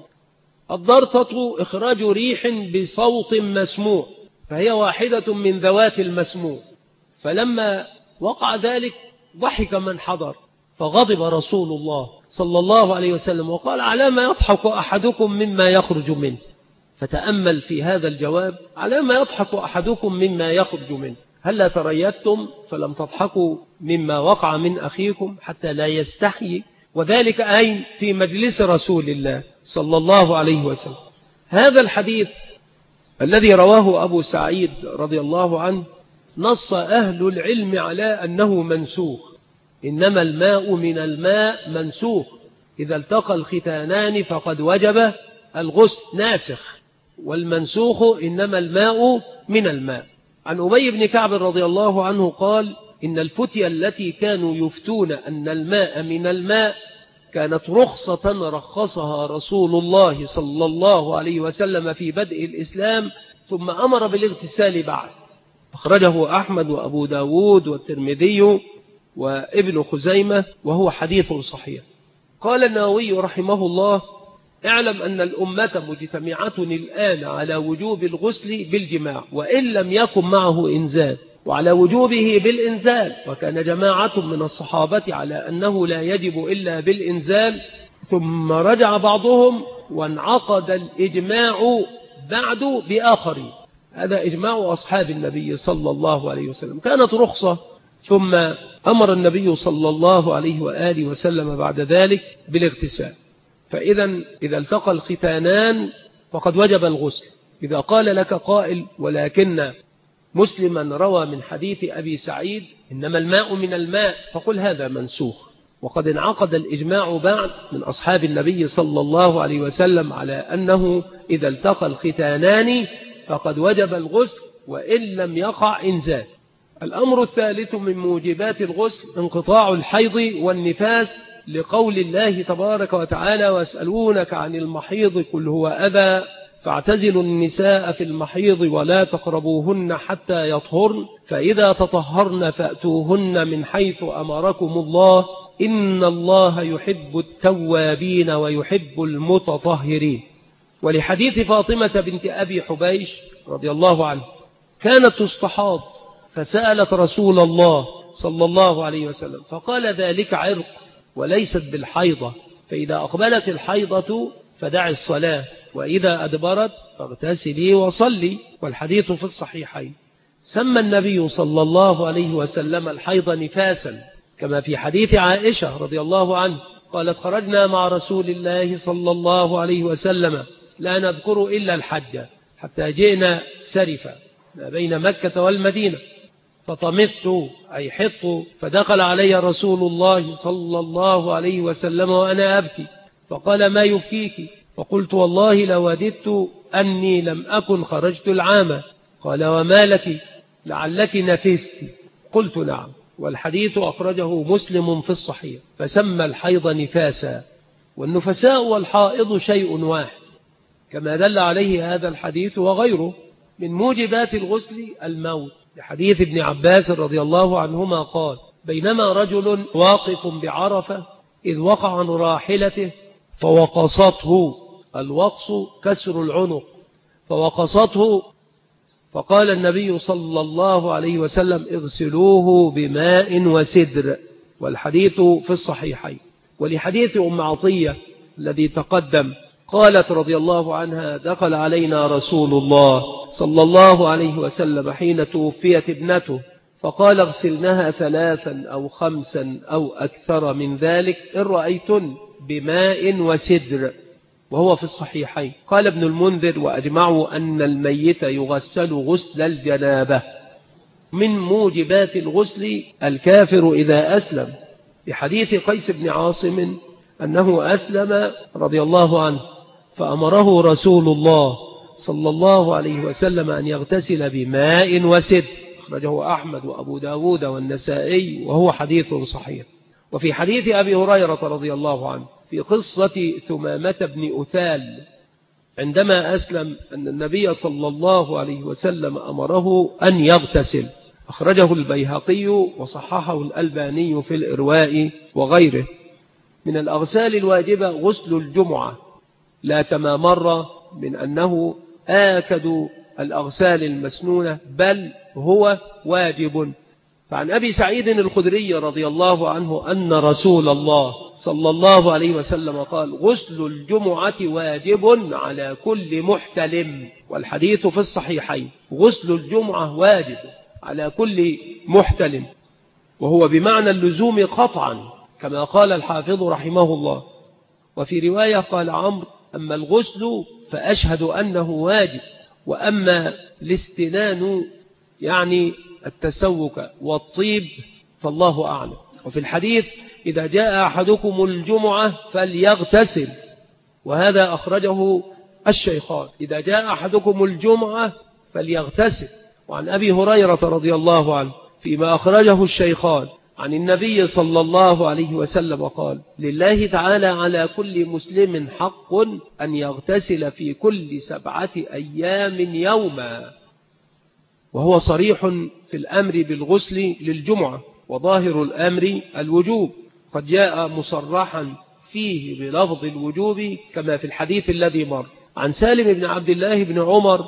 الضرطة إخراج ريح بصوت مسموع، فهي واحدة من ذوات المسموع، فلما وقع ذلك ضحك من حضر فغضب رسول الله صلى الله عليه وسلم وقال: على ما يضحك أحدكم مما يخرج منه؟ فتأمل في هذا الجواب: على ما يضحك أحدكم مما يخرج منه؟ هل تريثتم فلم تضحكوا مما وقع من أخيكم حتى لا يستحيي؟ وذلك أين؟ في مجلس رسول الله صلى الله عليه وسلم. هذا الحديث الذي رواه أبو سعيد رضي الله عنه نص أهل العلم على أنه منسوخ. إنما الماء من الماء منسوخ، إذا التقى الختانان فقد وجب الغسل، ناسخ. والمنسوخ إنما الماء من الماء. عن أبي بن كعب رضي الله عنه قال: إن الفتية التي كانوا يفتون أن الماء من الماء كانت رخصة رخصها رسول الله صلى الله عليه وسلم في بدء الإسلام، ثم أمر بالاغتسال بعد. أخرجه أحمد وأبو داود والترمذي وابن خزيمة، وهو حديث صحيح. قال النووي رحمه الله: اعلم أن الأمة مجتمعة الآن على وجوب الغسل بالجماع وإن لم يكن معه إنزال، وعلى وجوبه بالإنزال، وكان جماعة من الصحابة على أنه لا يجب إلا بالإنزال، ثم رجع بعضهم وانعقد الإجماع بعد بآخرين. هذا إجماع أصحاب النبي صلى الله عليه وسلم، كانت رخصة، ثم أمر النبي صلى الله عليه وآله وسلم بعد ذلك بالاغتسال. فإذا التقى الختانان فقد وجب الغسل. إذا قال لك قائل: ولكن مسلما روى من حديث أبي سعيد إنما الماء من الماء، فقل هذا منسوخ، وقد انعقد الإجماع بعد من أصحاب النبي صلى الله عليه وسلم على أنه إذا التقى الختانان فقد وجب الغسل وإن لم يقع إنزال. الأمر الثالث من موجبات الغسل انقطاع الحيض والنفاس، لقول الله تبارك وتعالى: ويسألونك عن المحيض قل هو أذى فاعتزلوا النساء في المحيض ولا تقربوهن حتى يطهرن فإذا تطهرن فأتوهن من حيث أمركم الله إن الله يحب التوابين ويحب المتطهرين. ولحديث فاطمة بنت أبي حبيش رضي الله عنه كانت تستحاض، فسألت رسول الله صلى الله عليه وسلم فقال: ذلك عرق وليست بالحيضة، فإذا أقبلت الحيضة فدع الصلاة، وإذا أدبرت فاغتسلي وصلي. والحديث في الصحيحين. سمى النبي صلى الله عليه وسلم الحيض نفاسا، كما في حديث عائشة رضي الله عنه قالت: خرجنا مع رسول الله صلى الله عليه وسلم لا نذكر إلا الحج حتى جئنا سرفا ما بين مكة والمدينة، فطمثت أي حط، فدخل علي رسول الله صلى الله عليه وسلم وأنا أبكي، فقال: ما يبكيك؟ فقلت: والله لوددت أني لم أكن خرجت العام. قال: وما لك؟ لعلك نفست. قلت: نعم. والحديث أخرجه مسلم في الصحيح. فسمى الحيض نفاسا. والنفساء والحائض شيء واحد، كما دل عليه هذا الحديث وغيره. من موجبات الغسل الموت، لحديث ابن عباس رضي الله عنهما قال: بينما رجل واقف بعرفة إذ وقع عن راحلته فوقصته، الوقص كسر العنق، فوقصته، فقال النبي صلى الله عليه وسلم: اغسلوه بماء وسدر. والحديث في الصحيحين. ولحديث أم عطية الذي تقدم قالت رضي الله عنها: دخل علينا رسول الله صلى الله عليه وسلم حين توفيت ابنته فقال: اغسلنها 3 أو 5 أو أكثر من ذلك إن رأيتن بماء وسدر، وهو في الصحيحين. قال ابن المنذر: وأجمعوا أن الميت يغسل غسل الجنابة. من موجبات الغسل الكافر إذا أسلم، بحديث قيس بن عاصم أنه أسلم رضي الله عنه فأمره رسول الله صلى الله عليه وسلم أن يغتسل بماء وسدر، أخرجه أحمد وأبو داود والنسائي، وهو حديث صحيح. وفي حديث أبي هريرة رضي الله عنه في قصة ثمامة بن أثال عندما أسلم أن النبي صلى الله عليه وسلم أمره أن يغتسل، أخرجه البيهقي وصححه الألباني في الإرواء وغيره. من الأغسال الواجبة غسل الجمعة، لا كما مر من أنه آكد الأغسال المسنونة، بل هو واجب. فعن أبي سعيد الخدري رضي الله عنه أن رسول الله صلى الله عليه وسلم قال: غسل الجمعة واجب على كل محتلم. والحديث في الصحيحين. غسل الجمعة واجب على كل محتلم، وهو بمعنى اللزوم قطعا كما قال الحافظ رحمه الله. وفي رواية قال عمرو: أما الغسل فأشهد أنه واجب، وأما الاستنان يعني التسوك والطيب فالله أعلم. وفي الحديث: إذا جاء أحدكم الجمعة فليغتسل، وهذا أخرجه الشيخان. إذا جاء أحدكم الجمعة فليغتسل. وعن أبي هريرة رضي الله عنه فيما أخرجه الشيخان عن النبي صلى الله عليه وسلم قال: لله تعالى على كل مسلم حق أن يغتسل في كل 7 أيام يوما. وهو صريح في الأمر بالغسل للجمعة، وظاهر الأمر الوجوب، قد جاء مصرحا فيه بلفظ الوجوب كما في الحديث الذي مر. عن سالم بن عبد الله بن عمر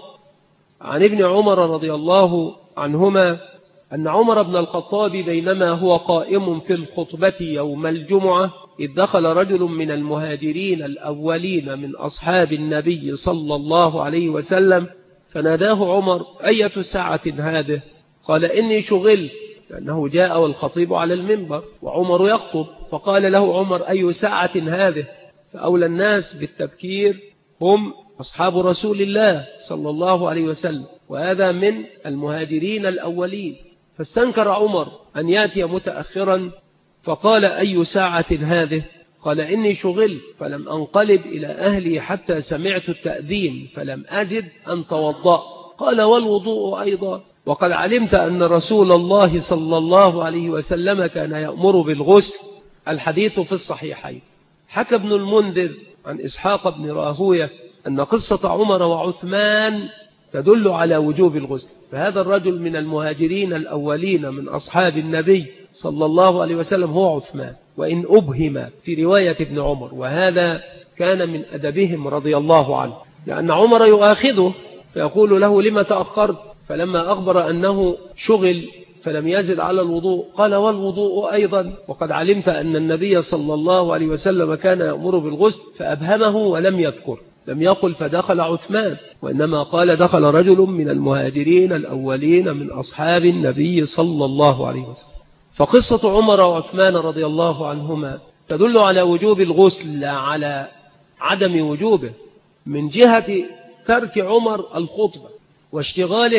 عن ابن عمر رضي الله عنهما أن عمر بن الخطاب بينما هو قائم في الخطبة يوم الجمعة إذ دخل رجل من المهاجرين الأولين من أصحاب النبي صلى الله عليه وسلم فناداه عمر: أية ساعة هذه؟ قال: إني شغلت، لأنه جاء والخطيب على المنبر وعمر يخطب، فقال له عمر: أي ساعة هذه؟ فأولى الناس بالتبكير هم أصحاب رسول الله صلى الله عليه وسلم، وهذا من المهاجرين الأولين. فاستنكر عمر أن يأتي متأخرا، فقال: أي ساعة هذه؟ قال: إني شغلت فلم أنقلب إلى أهلي حتى سمعت التأذين فلم أجد أن توضأ. قال: والوضوء أيضا؟ وقد علمت أن رسول الله صلى الله عليه وسلم كان يأمر بالغسل. الحديث في الصحيحين. حكى ابن المنذر عن إسحاق بن راهوية أن قصة عمر وعثمان تدل على وجوب الغسل. فهذا الرجل من المهاجرين الأولين من أصحاب النبي صلى الله عليه وسلم هو عثمان، وإن أبهم في رواية ابن عمر، وهذا كان من أدبهم رضي الله عنه، لأن عمر يؤاخذه فيقول له: لما تأخرت؟ فلما أخبر أنه شغل فلم يزد على الوضوء قال: والوضوء أيضا؟ وقد علمت أن النبي صلى الله عليه وسلم كان يأمر بالغسل، فأبهمه ولم يذكر، لم يقل فدخل عثمان، وإنما قال: دخل رجل من المهاجرين الأولين من أصحاب النبي صلى الله عليه وسلم. فقصة عمر وعثمان رضي الله عنهما تدل على وجوب الغسل لا على عدم وجوبه، من جهة ترك عمر الخطبة واشتغاله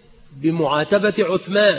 بمعاتبة عثمان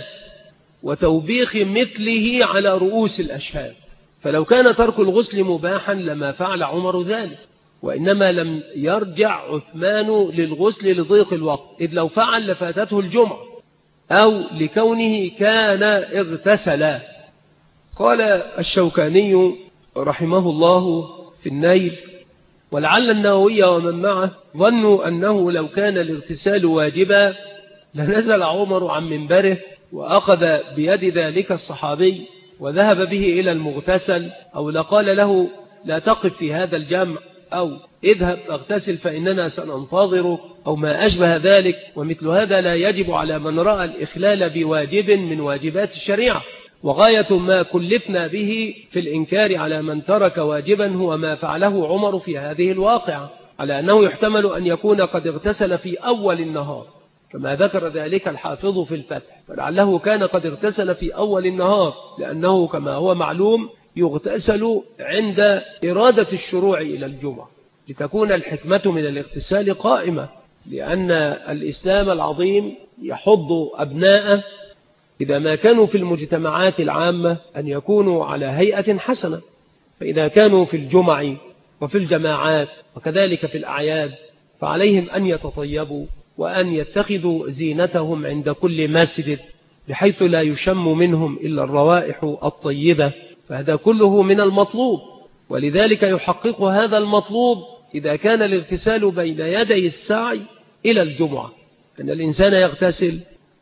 وتوبيخ مثله على رؤوس الأشهاد. فلو كان ترك الغسل مباحا لما فعل عمر ذلك، وإنما لم يرجع عثمان للغسل لضيق الوقت، إذ لو فعل لفاتته الجمعة أو لكونه كان اغتسل. قال الشوكاني رحمه الله في النيل: ولعل النووي ومن معه ظنوا أنه لو كان الاغتسال واجبا لنزل عمر عن منبره وأخذ بيد ذلك الصحابي وذهب به إلى المغتسل، أو لقال له: لا تقف في هذا الجمع، أو اذهب فاغتسل فإننا سننتظرك، أو ما أشبه ذلك. ومثل هذا لا يجب على من رأى الإخلال بواجب من واجبات الشريعة. وغاية ما كلفنا به في الإنكار على من ترك واجبا هو ما فعله عمر في هذه الواقعة، على أنه يحتمل أن يكون قد اغتسل في أول النهار كما ذكر ذلك الحافظ في الفتح، فلعله كان قد اغتسل في أول النهار، لأنه كما هو معلوم يغتسل عند إرادة الشروع إلى الجمعة، لتكون الحكمة من الاغتسال قائمة، لأن الإسلام العظيم يحض أبناءه إذا ما كانوا في المجتمعات العامة أن يكونوا على هيئة حسنة، فإذا كانوا في الجمع وفي الجماعات وكذلك في الأعياد فعليهم أن يتطيبوا وأن يتخذوا زينتهم عند كل مسجد بحيث لا يشم منهم إلا الروائح الطيبة، فهذا كله من المطلوب. ولذلك يحقق هذا المطلوب إذا كان الاغتسال بين يدي السعي إلى الجمعة، أن الإنسان يغتسل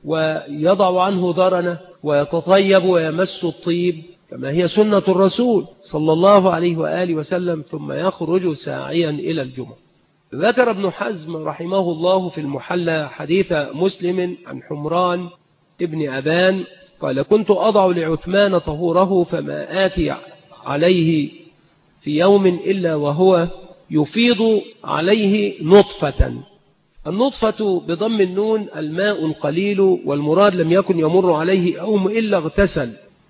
ويضع عنه ضرنه ويتطيب ويمس الطيب كما هي سنة الرسول صلى الله عليه وآله وسلم، ثم يخرج ساعيا إلى الجمعة. ذكر ابن حزم رحمه الله في المحلى حديث مسلم عن حمران ابن أبان قال كنت أضع لعثمان طهوره فما آتي عليه في يوم إلا وهو يفيض عليه نطفة. النطفة بضم النون الماء القليل، والمراد لم يكن يمر عليه يوم إلا اغتسل.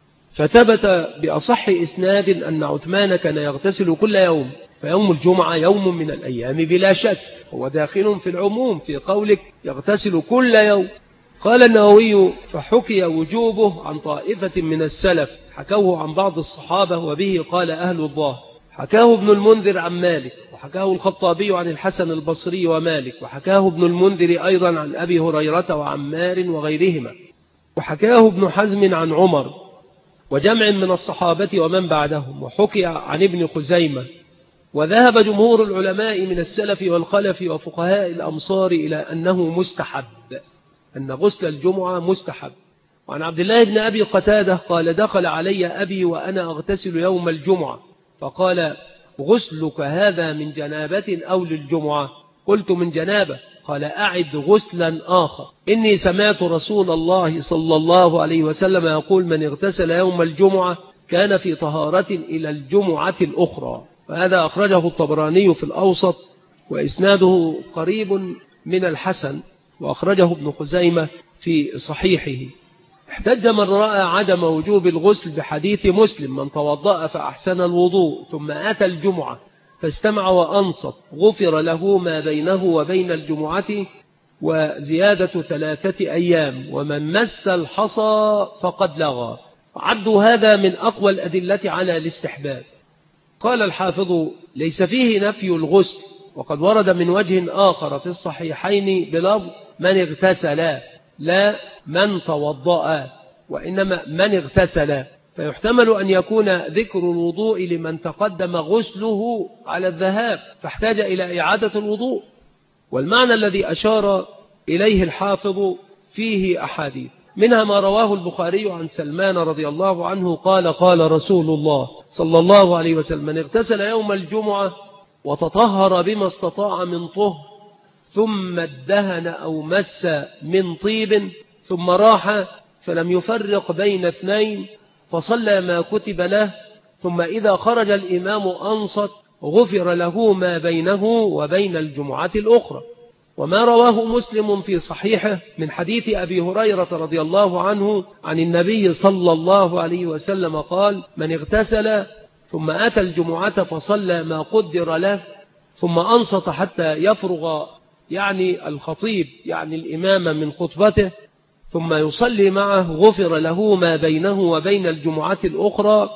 فثبت بأصح إسناد أن عثمان كان يغتسل كل يوم، فيوم الجمعة يوم من الأيام بلا شك، هو داخل في العموم في قولك يغتسل كل يوم. قال النووي فحكي وجوبه عن طائفة من السلف، حكوه عن بعض الصحابة وبه قال أهل الظاهر. حكاه ابن المنذر عن مالك، وحكاه الخطابي عن الحسن البصري ومالك، وحكاه ابن المنذر أيضا عن أبي هريرة وعمار وغيرهما، وحكاه ابن حزم عن عمر وجمع من الصحابة ومن بعدهم، وحكي عن ابن خزيمة. وذهب جمهور العلماء من السلف والخلف وفقهاء الأمصار إلى أنه مستحب، أن غسل الجمعة مستحب. وعن عبد الله بن أبي قتادة قال دخل علي أبي وأنا أغتسل يوم الجمعة فقال غسلك هذا من جنابة أو للجمعة؟ قلت من جنابة. قال أعد غسلا آخر، إني سمعت رسول الله صلى الله عليه وسلم يقول من اغتسل يوم الجمعة كان في طهارة إلى الجمعة الأخرى. فهذا أخرجه الطبراني في الأوسط وإسناده قريب من الحسن، وأخرجه ابن خزيمة في صحيحه. احتج من رأى عدم وجوب الغسل بحديث مسلم من توضأ فأحسن الوضوء ثم أتى الجمعة فاستمع وأنصت غفر له ما بينه وبين الجمعة وزيادة 3 أيام، ومن مس الحصى فقد لغى. عدوا هذا من أقوى الأدلة على الاستحباب. قال الحافظ ليس فيه نفي الغسل، وقد ورد من وجه آخر في الصحيحين بلفظ من اغتسل، لا من توضأ، وإنما من اغتسل، فيحتمل أن يكون ذكر الوضوء لمن تقدم غسله على الذهاب فاحتاج إلى إعادة الوضوء. والمعنى الذي أشار إليه الحافظ فيه أحاديث، منها ما رواه البخاري عن سلمان رضي الله عنه قال قال رسول الله صلى الله عليه وسلم من اغتسل يوم الجمعة وتطهر بما استطاع من طهر ثم ادهن أو مس من طيب ثم راح فلم يفرق بين اثنين فصلى ما كتب له ثم إذا خرج الإمام أنصت غفر له ما بينه وبين الجمعة الأخرى. وما رواه مسلم في صحيحه من حديث أبي هريرة رضي الله عنه عن النبي صلى الله عليه وسلم قال من اغتسل ثم أتى الجمعة فصلى ما قدر له ثم أنصت حتى يفرغ، يعني الخطيب يعني الإمام من خطبته، ثم يصلي معه غفر له ما بينه وبين الجمعة الأخرى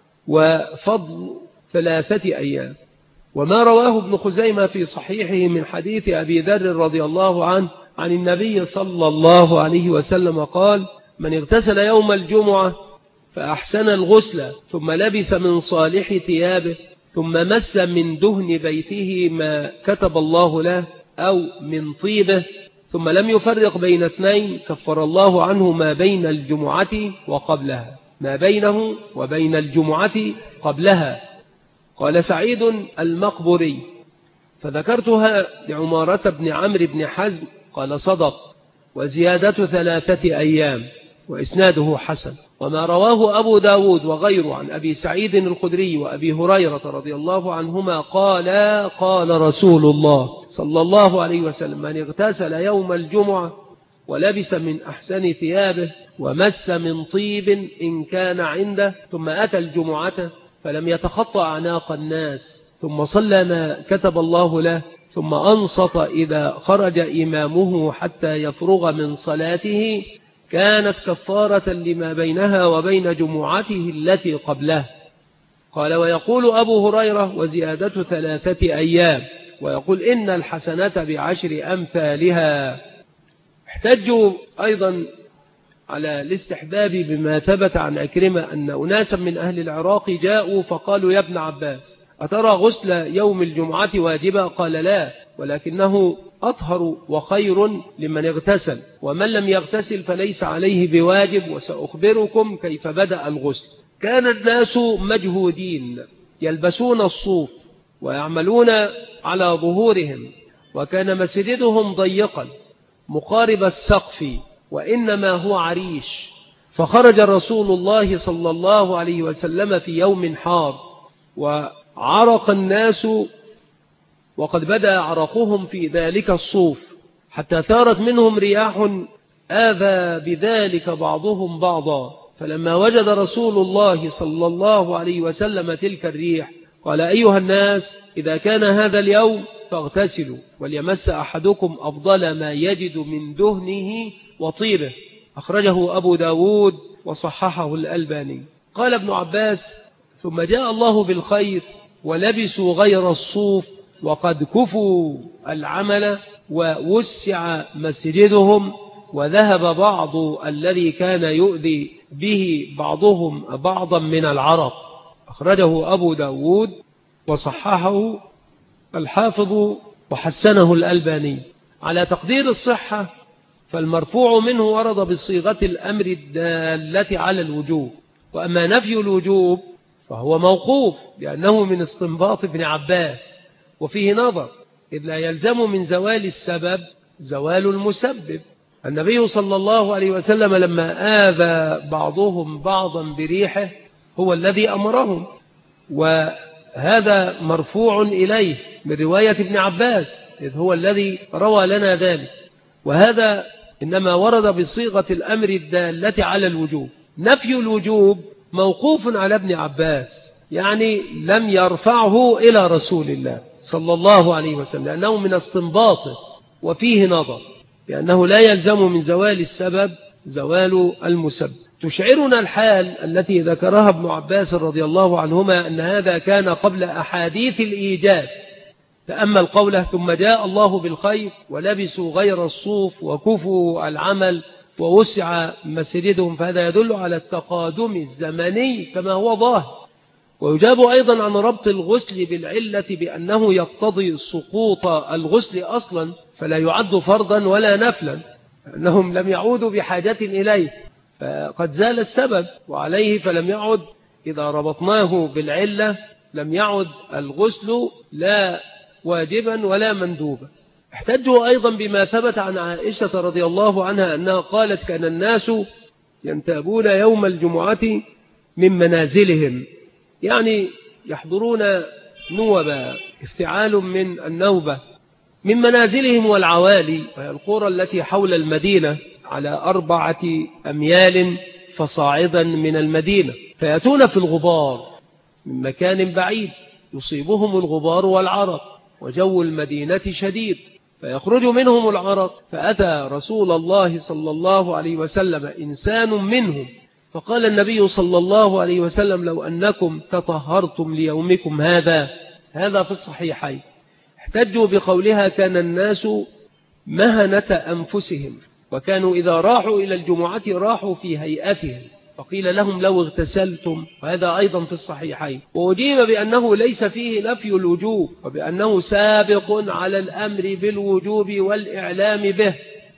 وفضل 3 أيام. وما رواه ابن خزيمة في صحيحه من حديث أبي ذر رضي الله عنه عن النبي صلى الله عليه وسلم قال من اغتسل يوم الجمعة فأحسن الغسل ثم لبس من صالح ثيابه ثم مس من دهن بيته ما كتب الله له أو من طيبه ثم لم يفرق بين اثنين كفر الله عنه ما بين الجمعة وقبلها، ما بينه وبين الجمعة قبلها. قال سعيد المقبري فذكرتها لعمارة بن عمرو بن حزم قال صدق، وزيادة 3 أيام، وإسناده حسن. وما رواه أبو داود وغيره عن أبي سعيد الخدري وأبي هريرة رضي الله عنهما قال قال رسول الله صلى الله عليه وسلم من اغتسل يوم الجمعة ولبس من أحسن ثيابه ومس من طيب إن كان عنده ثم أتى الجمعة فلم يتخطى أعناق الناس ثم صلى ما كتب الله له ثم أنصت إذا خرج إمامه حتى يفرغ من صلاته كانت كفارة لما بينها وبين جمعته التي قبله. قال ويقول أبو هريرة وزيادة 3 أيام، ويقول إن الحسنة ب10 أمثالها. احتجوا أيضا على الاستحباب بما ثبت عن عكرمة أن أناسا من أهل العراق جاءوا فقالوا يا ابن عباس أترى غسل يوم الجمعة واجبا؟ قال لا، ولكنه أطهر وخير لمن اغتسل، ومن لم يغتسل فليس عليه بواجب، وسأخبركم كيف بدأ الغسل. كان الناس مجهودين يلبسون الصوف ويعملون على ظهورهم، وكان مسجدهم ضيقا مقارب السقف وإنما هو عريش، فخرج رسول الله صلى الله عليه وسلم في يوم حار وعرق الناس وقد بدأ عرقهم في ذلك الصوف حتى ثارت منهم رياح آذى بذلك بعضهم بعضا. فلما وجد رسول الله صلى الله عليه وسلم تلك الريح قال أيها الناس إذا كان هذا اليوم فاغتسلوا وليمس أحدكم أفضل ما يجد من دهنه وطيبه. أخرجه أبو داود وصححه الألباني. قال ابن عباس ثم جاء الله بالخير ولبسوا غير الصوف وقد كفوا العمل ووسع مسجدهم وذهب بعض الذي كان يؤذي به بعضهم بعضا من العرق. أخرجه أبو داود وصححه الحافظ وحسنه الألباني. على تقدير الصحة فالمرفوع منه ورد بصيغة الأمر الدالة على الوجوب، وأما نفي الوجوب فهو موقوف لأنه من استنباط ابن عباس، وفيه نظر إذ لا يلزم من زوال السبب زوال المسبب. النبي صلى الله عليه وسلم لما آذى بعضهم بعضا بريحه هو الذي أمرهم، وهذا مرفوع إليه من رواية ابن عباس إذ هو الذي روى لنا ذلك، وهذا إنما ورد بصيغة الأمر الدالة على الوجوب. نفي الوجوب موقوف على ابن عباس، يعني لم يرفعه إلى رسول الله صلى الله عليه وسلم لأنه من استنباطه، وفيه نظر لأنه لا يلزم من زوال السبب زوال المسبب. تشعرنا الحال التي ذكرها ابن عباس رضي الله عنهما أن هذا كان قبل أحاديث الإيجاب. تأمل قوله ثم جاء الله بالخير ولبسوا غير الصوف وكفوا العمل ووسع مسجدهم، فهذا يدل على التقادم الزمني كما هو ظاهر. ويجاب أيضا عن ربط الغسل بالعلة بأنه يقتضي سقوط الغسل أصلا فلا يعد فرضا ولا نفلا، أنهم لم يعودوا بحاجة إليه فقد زال السبب وعليه فلم يعد. إذا ربطناه بالعلة لم يعد الغسل لا واجبا ولا مندوبا. احتجوا أيضا بما ثبت عن عائشة رضي الله عنها أنها قالت كان الناس ينتابون يوم الجمعة من منازلهم، يعني يحضرون نوبا، افتعال من النوبة، من منازلهم والعوالي وهي القرى التي حول المدينة على 4 أميال فصاعدا من المدينة، فيأتون في الغبار من مكان بعيد يصيبهم الغبار والعرق وجو المدينة شديد فيخرج منهم العرق. فأتى رسول الله صلى الله عليه وسلم إنسان منهم فقال النبي صلى الله عليه وسلم لو أنكم تطهرتم ليومكم هذا في الصحيحين. احتجوا بقولها كان الناس مهنة أنفسهم وكانوا إذا راحوا إلى الجمعة راحوا في هيئتهم، فقيل لهم لو اغتسلتم، وهذا أيضا في الصحيحين. وأجيب بأنه ليس فيه نفي الوجوب وبأنه سابق على الأمر بالوجوب والإعلام به.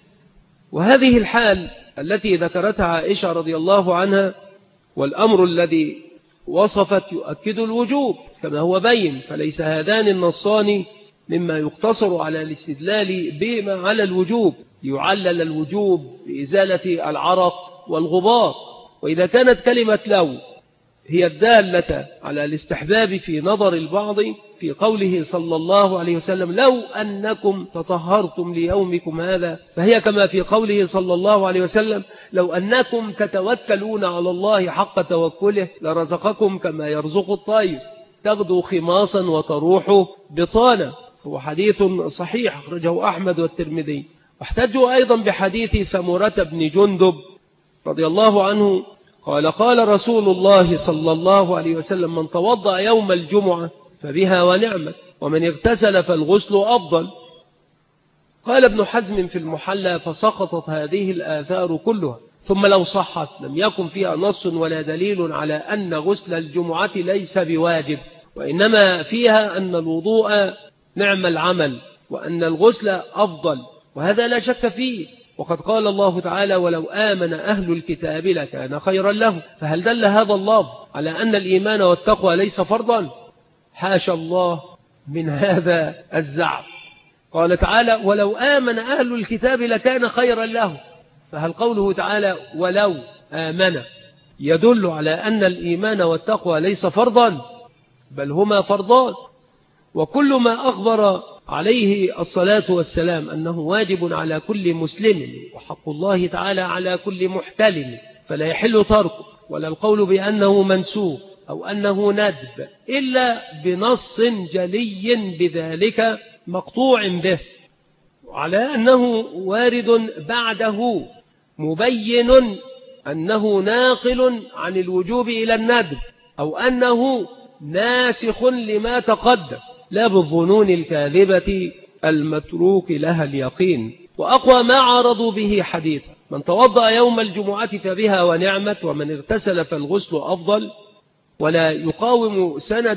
وهذه الحال التي ذكرتها عائشة رضي الله عنها والأمر الذي وصفت يؤكد الوجوب كما هو بين، فليس هذان النصان مما يقتصر على الاستدلال بما على الوجوب، يعلل الوجوب بإزالة العرق والغبار. وإذا كانت كلمة لو هي الدالة على الاستحباب في نظر البعض في قوله صلى الله عليه وسلم لو أنكم تطهرتم ليومكم هذا، فهي كما في قوله صلى الله عليه وسلم لو أنكم تتوكلون على الله حق توكله لرزقكم كما يرزق الطير تغدو خماصا وتروح بطانا. هو حديث صحيح أخرجه أحمد والترمذي. واحتجوا أيضا بحديث سمرة بن جندب رضي الله عنه قال رسول الله صلى الله عليه وسلم من توضأ يوم الجمعة فبها ونعمت ومن اغتسل فالغسل أفضل. قال ابن حزم في المحلى فسقطت هذه الآثار كلها، ثم لو صحت لم يكن فيها نص ولا دليل على أن غسل الجمعة ليس بواجب، وإنما فيها أن الوضوء نعم العمل وأن الغسل أفضل، وهذا لا شك فيه. وقد قال الله تعالى ولو آمن أهل الكتاب لكان خيرا له، فهل دل هذا الله على أن الإيمان والتقوى ليس فرضا؟ حاشا الله من هذا الزعم. قال تعالى ولو آمن أهل الكتاب لكان خيرا له، فهل قوله تعالى ولو آمن يدل على أن الإيمان والتقوى ليس فرضا، بل هما فرضان. وكل ما أخبر عليه الصلاة والسلام أنه واجب على كل مسلم وحق الله تعالى على كل محتلم فلا يحل تركه، ولا القول بأنه منسوخ أو أنه ندب إلا بنص جلي بذلك مقطوع به، على أنه وارد بعده مبين أنه ناقل عن الوجوب إلى الندب أو أنه ناسخ لما تقدم، لا بالظنون الكاذبة المتروك لها اليقين. وأقوى ما عارضوا به حديث من توضأ يوم الجمعة فبها ونعمت ومن اغتسل فالغسل أفضل، ولا يقاوم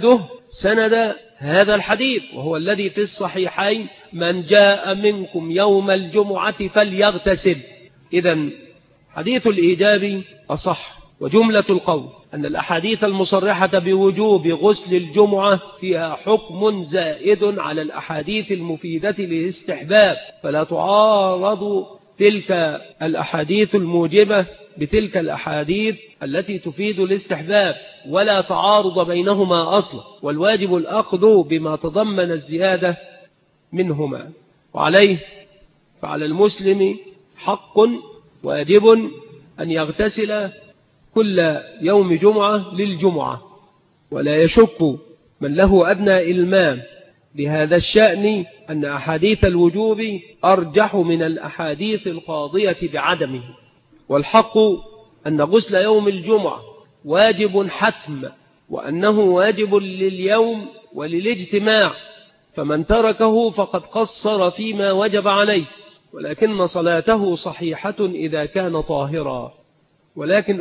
سند هذا الحديث وهو الذي في الصحيحين من جاء منكم يوم الجمعة فليغتسل. إذن حديث الإيجاب أصح، وجملة القول أن الأحاديث المصرحة بوجوب غسل الجمعة فيها حكم زائد على الأحاديث المفيدة للاستحباب، فلا تعارض تلك الأحاديث الموجبة بتلك الأحاديث التي تفيد الاستحباب، ولا تعارض بينهما أصلا، والواجب الأخذ بما تضمن الزيادة منهما. وعليه فعلى المسلم حق واجب أن يغتسل كل يوم جمعة للجمعة، ولا يشك من له أدنى إلمام بهذا الشأن أن أحاديث الوجوب أرجح من الأحاديث القاضية بعدمه. والحق أن غسل يوم الجمعة واجب حتم، وأنه واجب لليوم وللاجتماع، فمن تركه فقد قصر فيما وجب عليه، ولكن صلاته صحيحة إذا كان طاهرا، ولكن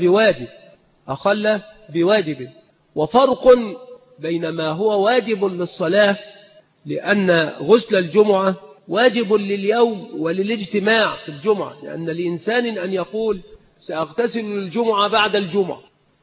أخل بواجب. وفرق بين ما هو واجب للصلاة، لأن غسل الجمعة واجب لليوم وللاجتماع في الجمعة، لأن لإنسان أن يقول سأغتسل للجمعة بعد الجمعة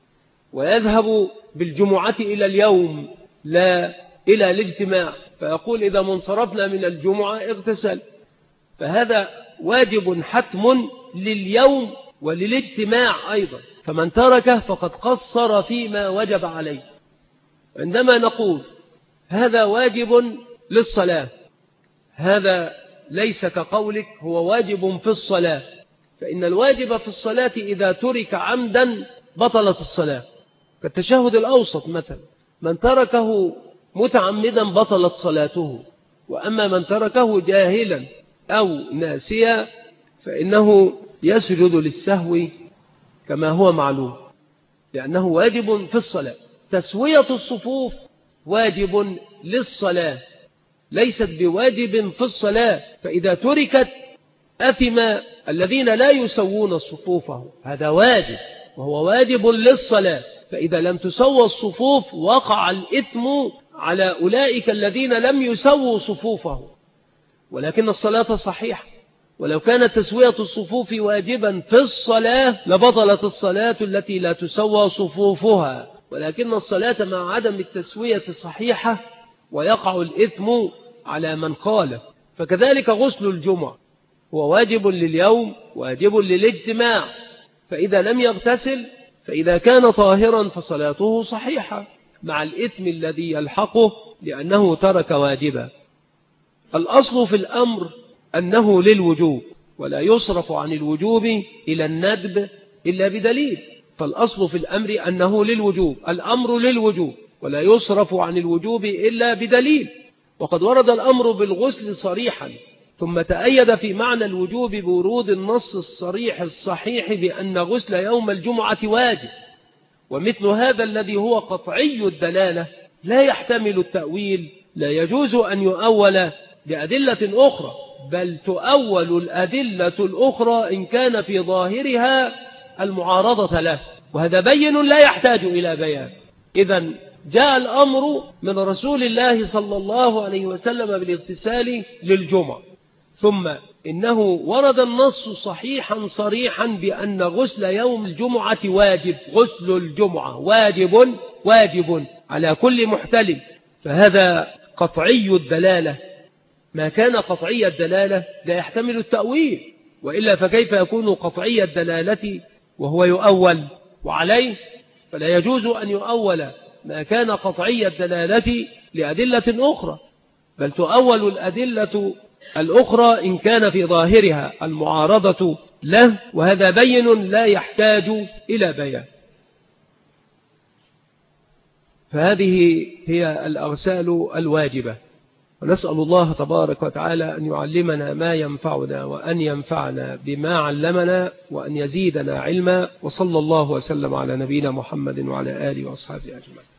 ويذهب بالجمعة إلى اليوم لا إلى الاجتماع، فيقول إذا منصرفنا من الجمعة اغتسل، فهذا واجب حتم لليوم وللاجتماع أيضا، فمن تركه فقد قصر فيما وجب عليه. عندما نقول هذا واجب للصلاة، هذا ليس كقولك هو واجب في الصلاة، فإن الواجب في الصلاة إذا ترك عمدا بطلت الصلاة، كالتشهد الأوسط مثلا، من تركه متعمدا بطلت صلاته، وأما من تركه جاهلا أو ناسيا فإنه يسجد للسهو كما هو معلوم، لأنه واجب في الصلاة. تسوية الصفوف واجب للصلاة، ليست بواجب في الصلاة، فإذا تركت أثم الذين لا يسوون صفوفه، هذا واجب وهو واجب للصلاة، فإذا لم تسوى الصفوف وقع الإثم على أولئك الذين لم يسووا صفوفه، ولكن الصلاة صحيحة. ولو كانت تسوية الصفوف واجبا في الصلاة لبطلت الصلاة التي لا تسوى صفوفها، ولكن الصلاة مع عدم التسوية صحيحة ويقع الإثم على من خالف. فكذلك غسل الجمعة هو واجب لليوم واجب للاجتماع، فإذا لم يغتسل فإذا كان طاهرا فصلاته صحيحة مع الإثم الذي يلحقه لأنه ترك واجبا. الأصل في الأمر أنه للوجوب، ولا يصرف عن الوجوب إلى الندب إلا بدليل، فالأصل في الأمر أنه للوجوب، الأمر للوجوب ولا يصرف عن الوجوب إلا بدليل. وقد ورد الأمر بالغسل صريحا، ثم تأيد في معنى الوجوب بورود النص الصريح الصحيح بأن غسل يوم الجمعة واجب، ومثل هذا الذي هو قطعي الدلالة لا يحتمل التأويل، لا يجوز أن يؤول بأدلة أخرى، بل تؤول الأدلة الأخرى إن كان في ظاهرها المعارضة له، وهذا بين لا يحتاج إلى بيان. إذن جاء الأمر من رسول الله صلى الله عليه وسلم بالاغتسال للجمعة، ثم إنه ورد النص صحيحا صريحا بأن غسل يوم الجمعة واجب، غسل الجمعة واجب على كل محتلم، فهذا قطعي الدلالة. ما كان قطعي الدلالة لا يحتمل التأويل، وإلا فكيف يكون قطعي الدلالة وهو يؤول، وعليه فلا يجوز أن يؤول ما كان قطعي الدلالة لأدلة أخرى، بل تؤول الأدلة الأخرى إن كان في ظاهرها المعارضة له، وهذا بين لا يحتاج إلى بيان. فهذه هي الأغسال الواجبة، ونسأل الله تبارك وتعالى أن يعلمنا ما ينفعنا، وأن ينفعنا بما علمنا، وأن يزيدنا علما. وصلى الله وسلم على نبينا محمد وعلى آله وأصحابه أجمعين.